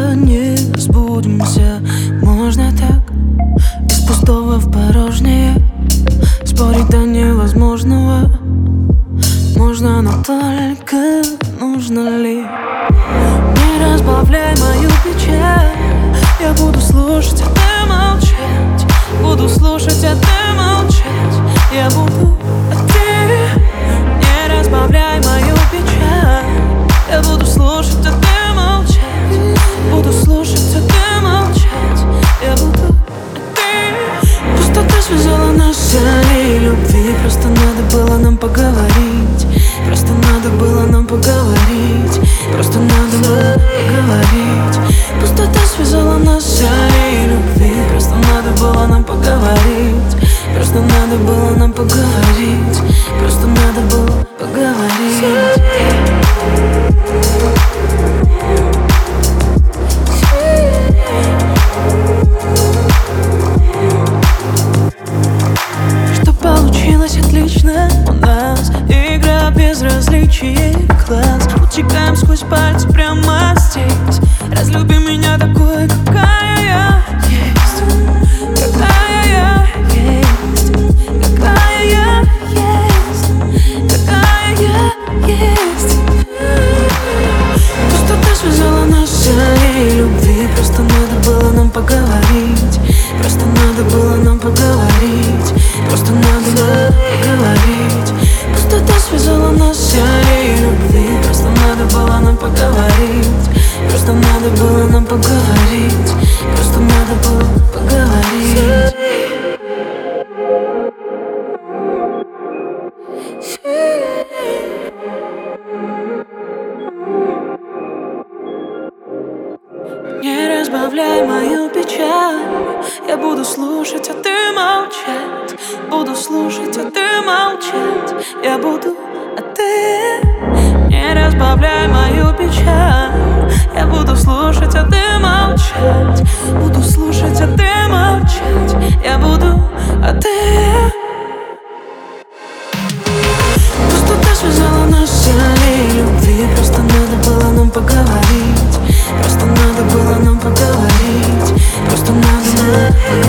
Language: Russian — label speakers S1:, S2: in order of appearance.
S1: долго не разбудимся. Можно так, из пустого в порожнее. Спорить до невозможного можно, но только нужно ли? Не разбавляй мою печаль. Я буду слушать, а ты молчать. Буду слушать, а ты молчать. Я буду, а ты не разбавляй мою печаль. Я буду слушать, а ты молчать. Буду слушать, а ты молчать. Я буду, а ты. Пустота связала нас силой любви. Просто надо было нам поговорить. Просто надо было нам поговорить. Просто надо было поговорить. Пустота связала нас силой любви. Просто надо было нам поговорить. Просто надо было нам поговорить. Просто надо было поговорить. Что получилось отлично у нас. Игра без различий класс. Утекаем сквозь пальцы прямо здесь. Разлюби меня такой, какая я есть. Какая я есть. Какая я есть. Какая я есть. Пустота связала нас силой любви. Просто надо было нам поговорить. Просто надо было нам поговорить. Просто надо было поговорить. Пустота связала нас силой любви. Просто надо было нам поговорить. Просто надо было нам поговорить. Просто надо было поговорить. Не разбавляй мою печаль. Я буду слушать, а ты молчать. Буду слушать, а ты молчать. Я буду, а ты. Не разбавляй мою печаль. Я буду слушать, а ты молчать. Буду слушать, а ты молчать. Я буду, а ты. Пустота связала нас силой любви. Просто надо было нам поговорить. Просто надо было нам поговорить. Просто надо было поговорить.